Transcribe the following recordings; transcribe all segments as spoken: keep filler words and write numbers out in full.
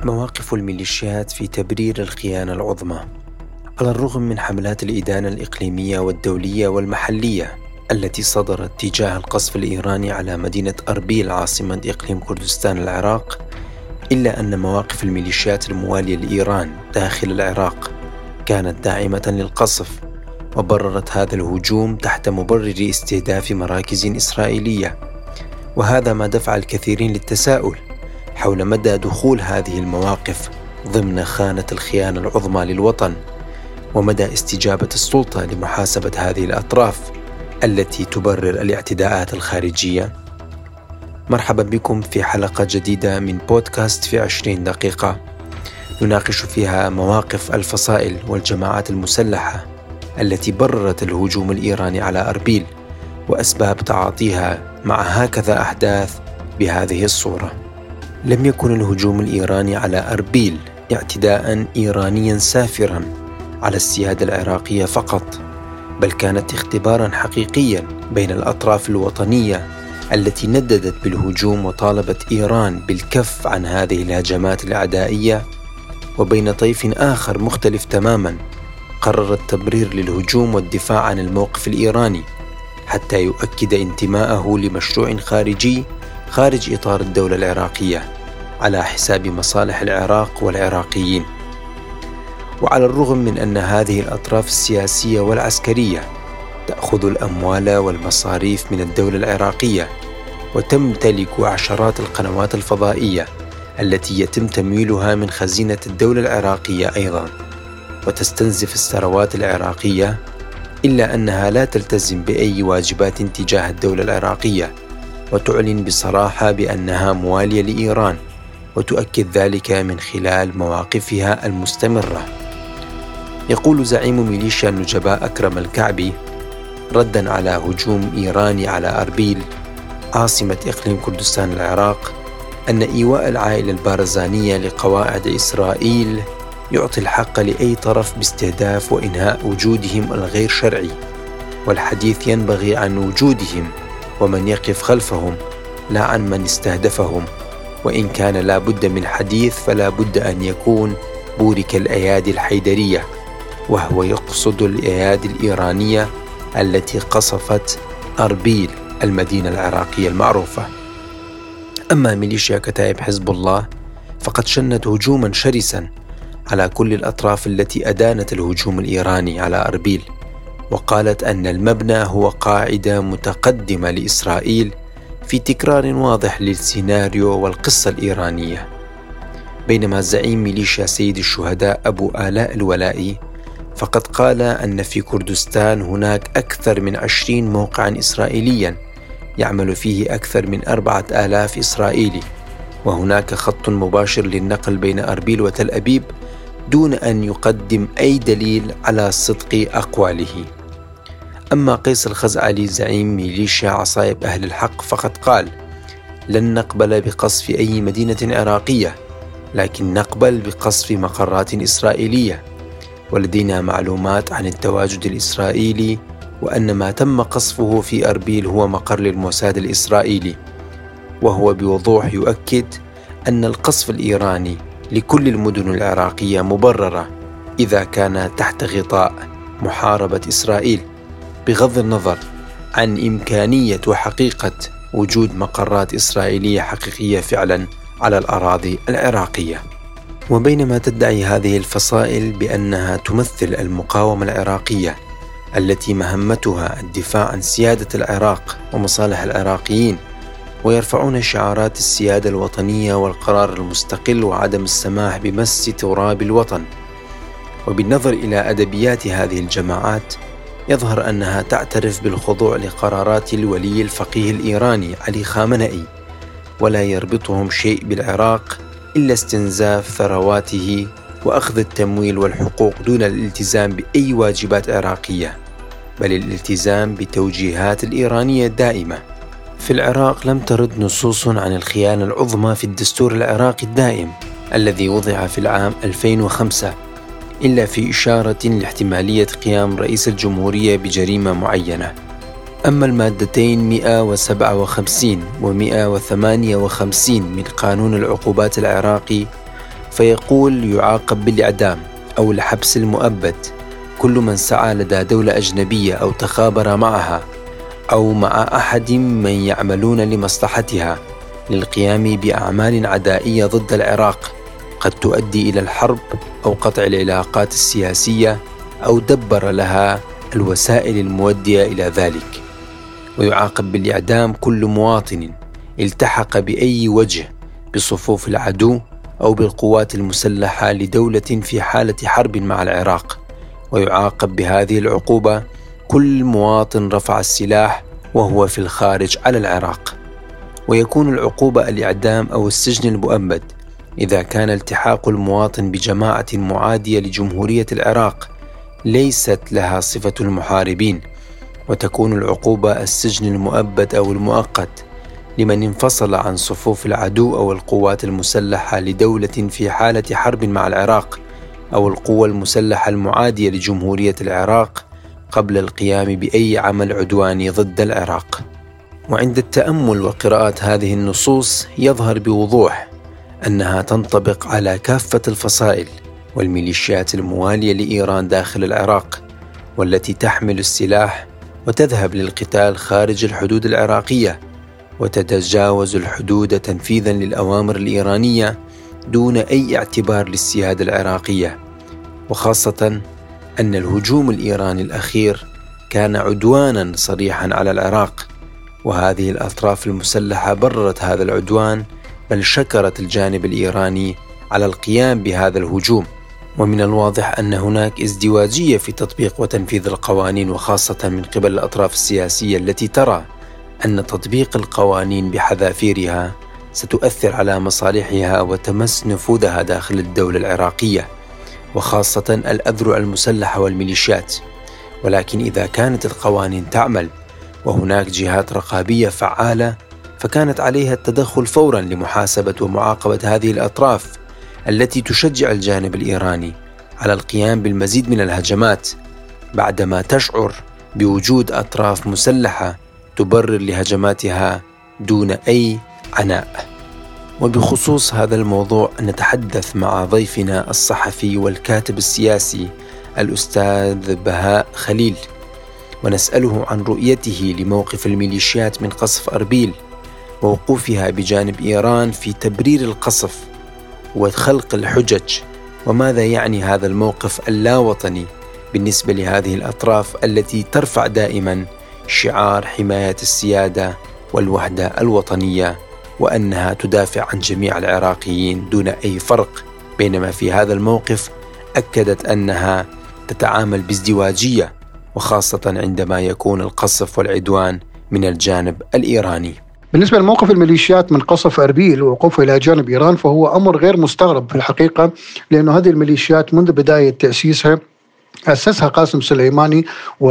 مواقف الميليشيات في تبرير الخيانة العظمى. على الرغم من حملات الإدانة الإقليمية والدولية والمحلية التي صدرت تجاه القصف الإيراني على مدينة أربيل عاصمة إقليم كردستان العراق، إلا أن مواقف الميليشيات الموالية لإيران داخل العراق كانت داعمة للقصف، وبررت هذا الهجوم تحت مبرر استهداف مراكز إسرائيلية. وهذا ما دفع الكثيرين للتساؤل حول مدى دخول هذه المواقف ضمن خانة الخيانة العظمى للوطن، ومدى استجابة السلطة لمحاسبة هذه الأطراف التي تبرر الاعتداءات الخارجية. مرحبا بكم في حلقة جديدة من بودكاست في عشرين دقيقة، نناقش فيها مواقف الفصائل والجماعات المسلحة التي بررت الهجوم الإيراني على أربيل وأسباب تعاطيها مع هكذا أحداث بهذه الصورة. لم يكن الهجوم الإيراني على أربيل اعتداء إيرانيا سافرا على السيادة العراقية فقط، بل كانت اختبارا حقيقيا بين الأطراف الوطنية التي نددت بالهجوم وطالبت إيران بالكف عن هذه الهجمات الأعدائية، وبين طيف آخر مختلف تماما قرر التبرير للهجوم والدفاع عن الموقف الإيراني حتى يؤكد انتماءه لمشروع خارجي خارج إطار الدولة العراقية على حساب مصالح العراق والعراقيين. وعلى الرغم من أن هذه الأطراف السياسية والعسكرية تأخذ الأموال والمصاريف من الدولة العراقية وتمتلك عشرات القنوات الفضائية التي يتم تمويلها من خزينة الدولة العراقية أيضا، وتستنزف الثروات العراقية، إلا أنها لا تلتزم بأي واجبات تجاه الدولة العراقية، وتعلن بصراحة بأنها موالية لإيران، وتؤكد ذلك من خلال مواقفها المستمرة. يقول زعيم ميليشيا النجباء أكرم الكعبي ردا على هجوم إيراني على أربيل عاصمة إقليم كردستان العراق أن إيواء العائلة البارزانية لقواعد إسرائيل يعطي الحق لأي طرف باستهداف وإنهاء وجودهم الغير شرعي، والحديث ينبغي عن وجودهم ومن يقف خلفهم لا عن من استهدفهم، وإن كان لا بد من حديث فلا بد أن يكون بورك الأيادي الحيدرية، وهو يقصد الأيادي الإيرانية التي قصفت أربيل المدينة العراقية المعروفة. أما ميليشيا كتائب حزب الله فقد شنت هجوما شرسا على كل الأطراف التي أدانت الهجوم الإيراني على أربيل، وقالت أن المبنى هو قاعدة متقدمة لإسرائيل في تكرار واضح للسيناريو والقصة الإيرانية. بينما زعيم ميليشيا سيد الشهداء أبو آلاء الولائي فقد قال أن في كردستان هناك أكثر من عشرين موقعا إسرائيليا يعمل فيه أكثر من أربعة آلاف إسرائيلي، وهناك خط مباشر للنقل بين أربيل وتل أبيب دون أن يقدم أي دليل على صدق أقواله. أما قيس الخزعلي زعيم ميليشيا عصائب أهل الحق فقد قال: لن نقبل بقصف أي مدينة عراقية، لكن نقبل بقصف مقرات إسرائيلية، ولدينا معلومات عن التواجد الإسرائيلي وأن ما تم قصفه في أربيل هو مقر للموساد الإسرائيلي. وهو بوضوح يؤكد أن القصف الإيراني لكل المدن العراقية مبررة إذا كان تحت غطاء محاربة إسرائيل، بغض النظر عن إمكانية وحقيقة وجود مقرات إسرائيلية حقيقية فعلا على الأراضي العراقية. وبينما تدعي هذه الفصائل بأنها تمثل المقاومة العراقية التي مهمتها الدفاع عن سيادة العراق ومصالح العراقيين، ويرفعون شعارات السيادة الوطنية والقرار المستقل وعدم السماح بمس تراب الوطن، وبالنظر إلى أدبيات هذه الجماعات يظهر أنها تعترف بالخضوع لقرارات الولي الفقيه الإيراني علي خامنئي، ولا يربطهم شيء بالعراق إلا استنزاف ثرواته وأخذ التمويل والحقوق دون الالتزام بأي واجبات عراقية، بل الالتزام بتوجيهات الإيرانية الدائمة. في العراق لم ترد نصوص عن الخيانة العظمى في الدستور العراقي الدائم الذي وضع في العام ألفين وخمسة، إلا في إشارة لاحتمالية قيام رئيس الجمهورية بجريمة معينة. أما المادتين مئة وسبعة وخمسين و مئة وثمانية وخمسين من قانون العقوبات العراقي فيقول يعاقب بالإعدام أو الحبس المؤبد كل من سعى لدى دولة أجنبية أو تخابر معها أو مع أحد من يعملون لمصلحتها للقيام بأعمال عدائية ضد العراق قد تؤدي إلى الحرب أو قطع العلاقات السياسية أو دبر لها الوسائل المودية إلى ذلك. ويعاقب بالإعدام كل مواطن التحق بأي وجه بصفوف العدو أو بالقوات المسلحة لدولة في حالة حرب مع العراق. ويعاقب بهذه العقوبة كل مواطن رفع السلاح وهو في الخارج على العراق. ويكون العقوبة الإعدام أو السجن المؤبد إذا كان التحاق المواطن بجماعة معادية لجمهورية العراق ليست لها صفة المحاربين. وتكون العقوبة السجن المؤبد أو المؤقت لمن انفصل عن صفوف العدو أو القوات المسلحة لدولة في حالة حرب مع العراق أو القوى المسلحة المعادية لجمهورية العراق قبل القيام بأي عمل عدواني ضد العراق. وعند التأمل وقراءة هذه النصوص يظهر بوضوح أنها تنطبق على كافة الفصائل والميليشيات الموالية لإيران داخل العراق، والتي تحمل السلاح وتذهب للقتال خارج الحدود العراقية وتتجاوز الحدود تنفيذا للأوامر الإيرانية دون أي اعتبار للسيادة العراقية. وخاصة أن الهجوم الإيراني الأخير كان عدوانا صريحا على العراق، وهذه الأطراف المسلحة بررت هذا العدوان بل شكرت الجانب الإيراني على القيام بهذا الهجوم. ومن الواضح أن هناك ازدواجية في تطبيق وتنفيذ القوانين، وخاصة من قبل الأطراف السياسية التي ترى أن تطبيق القوانين بحذافيرها ستؤثر على مصالحها وتمس نفوذها داخل الدولة العراقية، وخاصة الأذرع المسلحة والميليشيات. ولكن إذا كانت القوانين تعمل وهناك جهات رقابية فعالة فكانت عليها التدخل فورا لمحاسبة ومعاقبة هذه الأطراف التي تشجع الجانب الإيراني على القيام بالمزيد من الهجمات بعدما تشعر بوجود أطراف مسلحة تبرر لهجماتها دون أي عناء. وبخصوص هذا الموضوع نتحدث مع ضيفنا الصحفي والكاتب السياسي الأستاذ بهاء خليل، ونسأله عن رؤيته لموقف الميليشيات من قصف أربيل ووقوفها بجانب إيران في تبرير القصف وخلق الحجج، وماذا يعني هذا الموقف اللاوطني بالنسبة لهذه الأطراف التي ترفع دائما شعار حماية السيادة والوحدة الوطنية، وأنها تدافع عن جميع العراقيين دون أي فرق، بينما في هذا الموقف أكدت أنها تتعامل بازدواجية، وخاصة عندما يكون القصف والعدوان من الجانب الإيراني. بالنسبة لموقف الميليشيات من قصف أربيل ووقوفها إلى جانب إيران فهو أمر غير مستغرب في الحقيقة، لأن هذه الميليشيات منذ بداية تأسيسها أسسها قاسم سليماني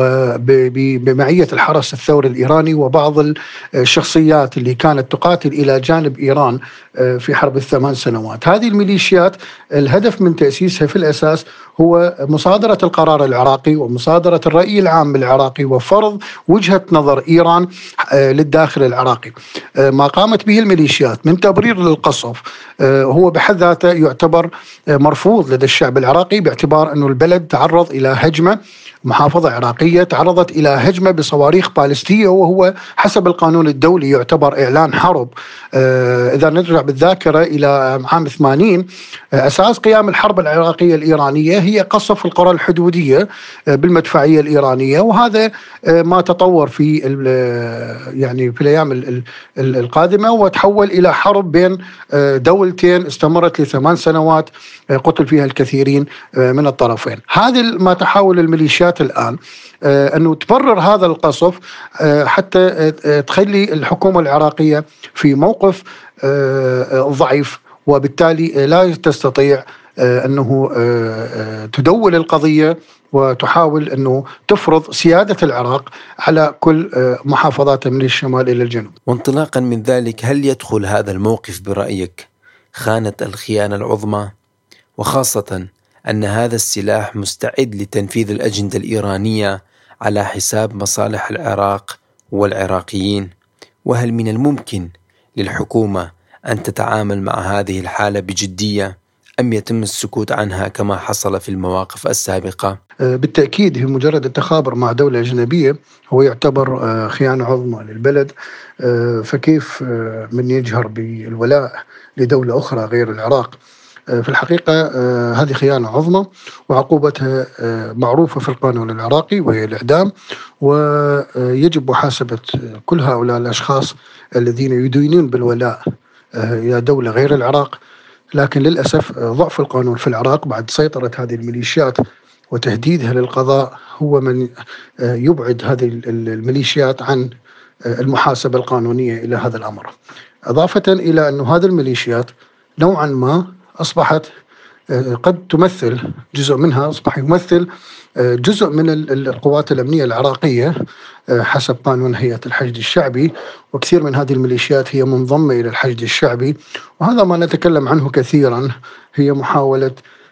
وبمعية الحرس الثوري الإيراني وبعض الشخصيات اللي كانت تقاتل إلى جانب إيران في حرب الثمان سنوات. هذه الميليشيات الهدف من تأسيسها في الأساس هو مصادرة القرار العراقي ومصادرة الرأي العام العراقي وفرض وجهة نظر إيران للداخل العراقي. ما قامت به الميليشيات من تبرير للقصف هو بحد ذاته يعتبر مرفوض لدى الشعب العراقي، باعتبار أن البلد تعرض إلى هجمة، محافظة عراقية تعرضت إلى هجمة بصواريخ باليستية، وهو حسب القانون الدولي يعتبر إعلان حرب. إذا نرجع بالذاكرة إلى عام ثمانين، أساس قيام الحرب العراقية الإيرانية هي قصف القرى الحدودية بالمدفعية الإيرانية، وهذا ما تطور في يعني في الأيام القادمة وتحول إلى حرب بين دولتين استمرت لثمان سنوات قتل فيها الكثيرين من الطرفين. هذا ما تحاول الميليشيات الآن أنه تبرر هذا القصف حتى تخلي الحكومة العراقية في موقف ضعيف، وبالتالي لا تستطيع أنه تدول القضية وتحاول أنه تفرض سيادة العراق على كل محافظات من الشمال إلى الجنوب. وانطلاقا من ذلك، هل يدخل هذا الموقف برأيك خانة الخيانة العظمى، وخاصة أن هذا السلاح مستعد لتنفيذ الأجندة الإيرانية على حساب مصالح العراق والعراقيين؟ وهل من الممكن للحكومة أن تتعامل مع هذه الحالة بجدية أم يتم السكوت عنها كما حصل في المواقف السابقة؟ بالتأكيد هي مجرد التخابر مع دولة أجنبية هو يعتبر خيانة عظمى للبلد، فكيف من يجهر بالولاء لدولة أخرى غير العراق؟ في الحقيقة هذه خيانة عظمى وعقوبتها معروفة في القانون العراقي وهي الإعدام، ويجب محاسبة كل هؤلاء الأشخاص الذين يدينون بالولاء إلى دولة غير العراق. لكن للأسف ضعف القانون في العراق بعد سيطرة هذه الميليشيات وتهديدها للقضاء هو من يبعد هذه الميليشيات عن المحاسبة القانونية إلى هذا الأمر، إضافة إلى أن هذه الميليشيات نوعا ما أصبحت قد تمثل جزء منها أصبح يمثل جزء من القوات الأمنية العراقية حسب قانون هيئة الحشد الشعبي، وكثير من هذه الميليشيات هي منضمة إلى الحشد الشعبي، وهذا ما نتكلم عنه كثيرا، هي محاولة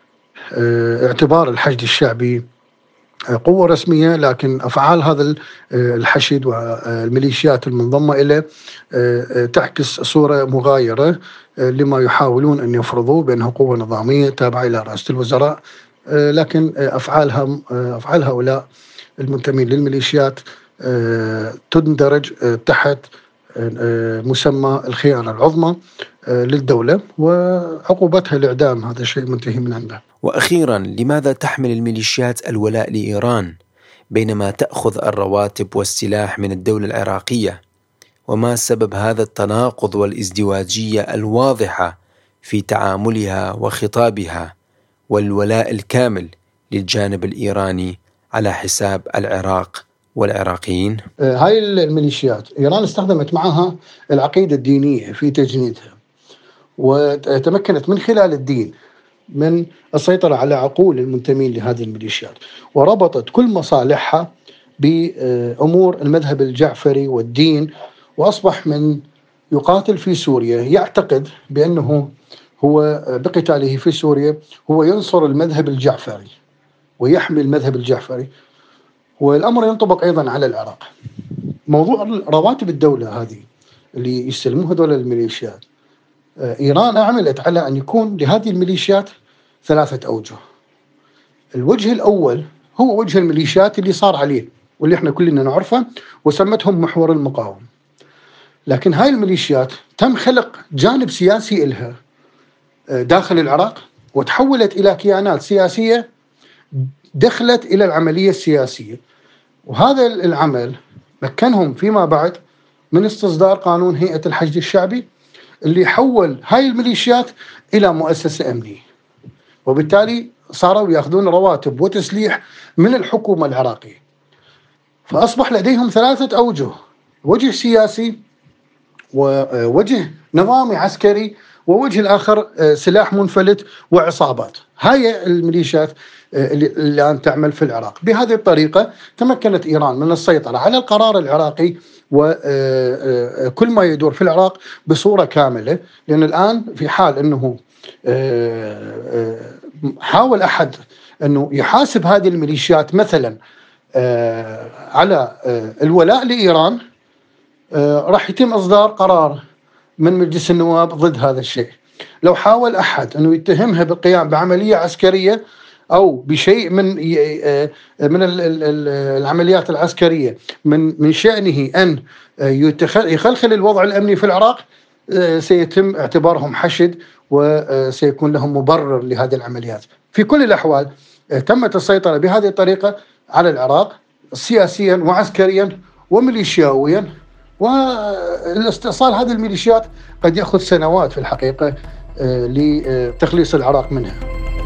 اعتبار الحشد الشعبي قوة رسمية، لكن أفعال هذا الحشد والميليشيات المنضمة إليه تعكس صورة مغايرة لما يحاولون أن يفرضوه بأنه قوة نظامية تابعة إلى رئاسة الوزراء، لكن أفعالها أفعال هؤلاء المنتمين للميليشيات تندرج تحت مسمى الخيانة العظمى للدولة وعقوبتها الإعدام. هذا شيء منتهي من عنده. وأخيرا، لماذا تحمل الميليشيات الولاء لإيران بينما تأخذ الرواتب والسلاح من الدولة العراقية؟ وما سبب هذا التناقض والازدواجية الواضحة في تعاملها وخطابها والولاء الكامل للجانب الإيراني على حساب العراق والعراقيين؟ هاي الميليشيات إيران استخدمت معها العقيدة الدينية في تجنيدها، وتمكنت من خلال الدين من السيطرة على عقول المنتمين لهذه الميليشيات، وربطت كل مصالحها بأمور المذهب الجعفري والدين، وأصبح من يقاتل في سوريا يعتقد بأنه هو بقتاله في سوريا هو ينصر المذهب الجعفري ويحمي المذهب الجعفري، والأمر ينطبق أيضا على العراق. موضوع رواتب الدولة هذه اللي يستلموها دولة الميليشيات، إيران عملت على أن يكون لهذه الميليشيات ثلاثة أوجه. الوجه الأول هو وجه الميليشيات اللي صار عليه واللي احنا كلنا نعرفه وسمتهم محور المقاومة، لكن هاي الميليشيات تم خلق جانب سياسي إلها داخل العراق وتحولت إلى كيانات سياسية دخلت إلى العملية السياسية، وهذا العمل مكنهم فيما بعد من استصدار قانون هيئة الحشد الشعبي اللي حول هاي الميليشيات إلى مؤسسة أمنية، وبالتالي صاروا يأخذون رواتب وتسليح من الحكومة العراقية، فأصبح لديهم ثلاثة أوجه: وجه سياسي ووجه نظامي عسكري ووجه الآخر سلاح منفلت وعصابات. هاي الميليشيات اللي الآن تعمل في العراق. بهذه الطريقة تمكنت إيران من السيطرة على القرار العراقي وكل ما يدور في العراق بصورة كاملة، لأن الآن في حال أنه حاول أحد أنه يحاسب هذه الميليشيات مثلا على الولاء لإيران، راح يتم إصدار قرار من مجلس النواب ضد هذا الشيء. لو حاول أحد أنه يتهمها بالقيام بعملية عسكرية أو بشيء من من العمليات العسكرية من من شأنه أن يخلخل الوضع الأمني في العراق، سيتم اعتبارهم حشد وسيكون لهم مبرر لهذه العمليات. في كل الأحوال تمت السيطرة بهذه الطريقة على العراق سياسيا وعسكريا وميليشياويا، والاستئصال هذه الميليشيات قد يأخذ سنوات في الحقيقة لتخليص العراق منها.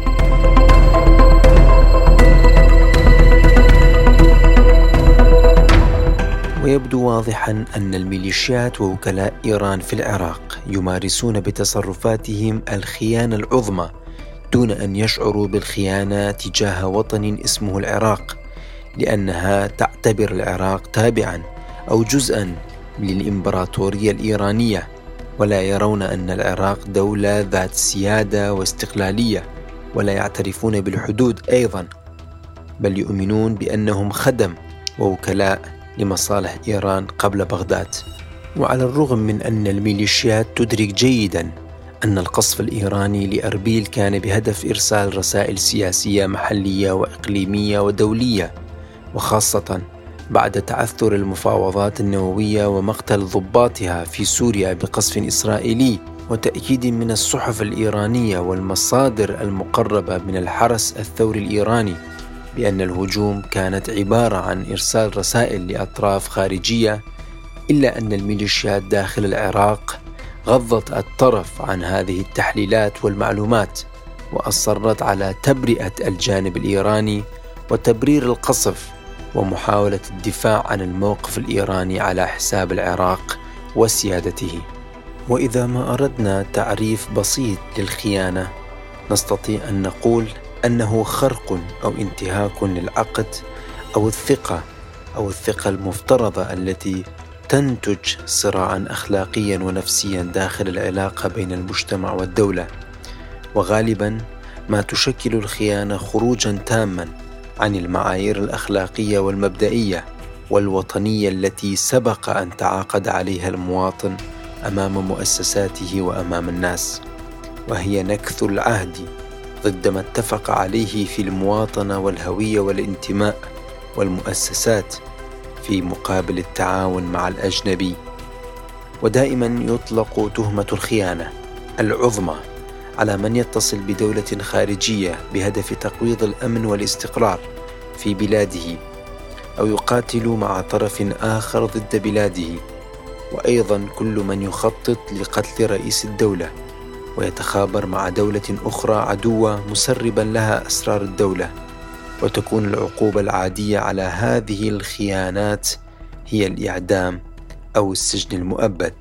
ويبدو واضحا أن الميليشيات ووكلاء إيران في العراق يمارسون بتصرفاتهم الخيانة العظمى دون أن يشعروا بالخيانة تجاه وطن اسمه العراق، لأنها تعتبر العراق تابعا أو جزءا للإمبراطورية الإيرانية، ولا يرون أن العراق دولة ذات سيادة واستقلالية، ولا يعترفون بالحدود أيضا، بل يؤمنون بأنهم خدم ووكلاء لمصالح إيران قبل بغداد. وعلى الرغم من أن الميليشيات تدرك جيدا أن القصف الإيراني لأربيل كان بهدف إرسال رسائل سياسية محلية وإقليمية ودولية، وخاصة بعد تعثر المفاوضات النووية ومقتل ضباطها في سوريا بقصف إسرائيلي، وتأكيد من الصحف الإيرانية والمصادر المقربة من الحرس الثوري الإيراني بأن الهجوم كانت عبارة عن إرسال رسائل لأطراف خارجية، إلا أن الميليشيات داخل العراق غضت الطرف عن هذه التحليلات والمعلومات، وأصرت على تبرئة الجانب الإيراني وتبرير القصف ومحاولة الدفاع عن الموقف الإيراني على حساب العراق وسيادته. وإذا ما أردنا تعريف بسيط للخيانة، نستطيع أن نقول أنه خرق أو انتهاك للعقد أو الثقة أو الثقة المفترضة التي تنتج صراعا أخلاقيا ونفسيا داخل العلاقة بين المجتمع والدولة. وغالبا ما تشكل الخيانة خروجا تاما عن المعايير الأخلاقية والمبدئية والوطنية التي سبق أن تعاقد عليها المواطن أمام مؤسساته وأمام الناس، وهي نكث العهد ضد ما اتفق عليه في المواطنة والهوية والانتماء والمؤسسات في مقابل التعاون مع الأجنبي. ودائما يطلق تهمة الخيانة العظمى على من يتصل بدولة خارجية بهدف تقويض الأمن والاستقرار في بلاده، أو يقاتل مع طرف آخر ضد بلاده، وأيضا كل من يخطط لقتل رئيس الدولة ويتخابر مع دولة أخرى عدوة مسربا لها أسرار الدولة. وتكون العقوبة العادية على هذه الخيانات هي الإعدام أو السجن المؤبد.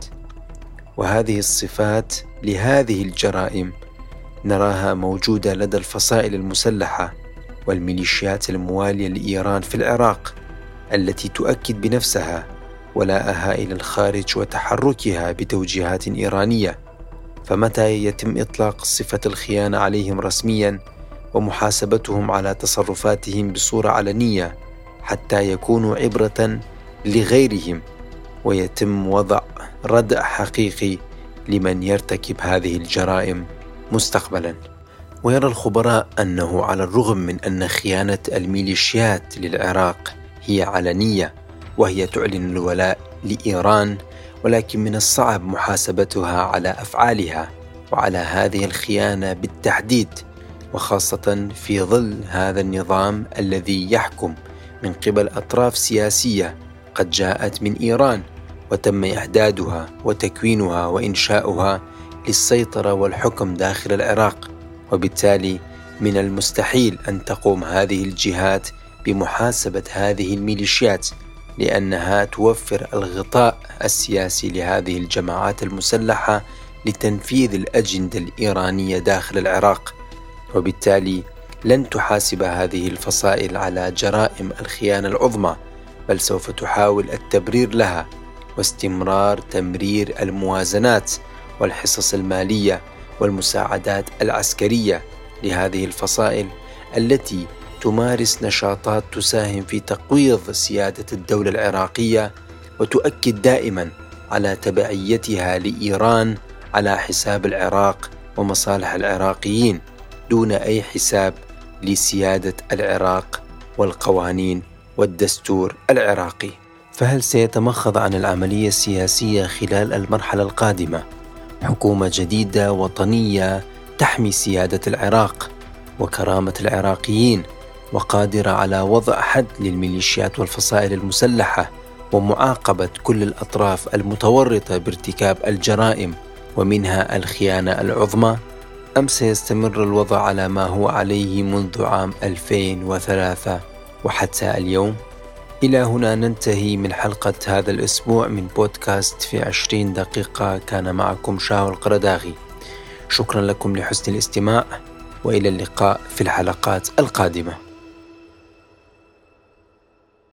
وهذه الصفات لهذه الجرائم نراها موجودة لدى الفصائل المسلحة والميليشيات الموالية لإيران في العراق، التي تؤكد بنفسها ولاءها إلى الخارج وتحركها بتوجيهات إيرانية. فمتى يتم إطلاق صفة الخيانة عليهم رسميا ومحاسبتهم على تصرفاتهم بصورة علنية حتى يكونوا عبرة لغيرهم، ويتم وضع ردع حقيقي لمن يرتكب هذه الجرائم مستقبلا. ويرى الخبراء أنه على الرغم من أن خيانة الميليشيات للعراق هي علنية وهي تعلن الولاء لإيران، ولكن من الصعب محاسبتها على أفعالها وعلى هذه الخيانة بالتحديد، وخاصة في ظل هذا النظام الذي يحكم من قبل أطراف سياسية قد جاءت من إيران وتم إعدادها وتكوينها وإنشاؤها للسيطرة والحكم داخل العراق. وبالتالي من المستحيل أن تقوم هذه الجهات بمحاسبة هذه الميليشيات، لأنها توفر الغطاء السياسي لهذه الجماعات المسلحة لتنفيذ الأجندة الإيرانية داخل العراق. وبالتالي لن تحاسب هذه الفصائل على جرائم الخيانة العظمى، بل سوف تحاول التبرير لها واستمرار تمرير الموازنات والحصص المالية والمساعدات العسكرية لهذه الفصائل التي تمارس نشاطات تساهم في تقويض سيادة الدولة العراقية وتؤكد دائما على تبعيتها لإيران على حساب العراق ومصالح العراقيين، دون أي حساب لسيادة العراق والقوانين والدستور العراقي. فهل سيتمخض عن العملية السياسية خلال المرحلة القادمة حكومة جديدة وطنية تحمي سيادة العراق وكرامة العراقيين، وقادرة على وضع حد للميليشيات والفصائل المسلحة ومعاقبة كل الأطراف المتورطة بارتكاب الجرائم ومنها الخيانة العظمى؟ أم سيستمر الوضع على ما هو عليه منذ عام ألفين وثلاثة وحتى اليوم؟ إلى هنا ننتهي من حلقة هذا الأسبوع من بودكاست في عشرين دقيقة. كان معكم شاو القرداغي. شكرا لكم لحسن الاستماع، وإلى اللقاء في الحلقات القادمة.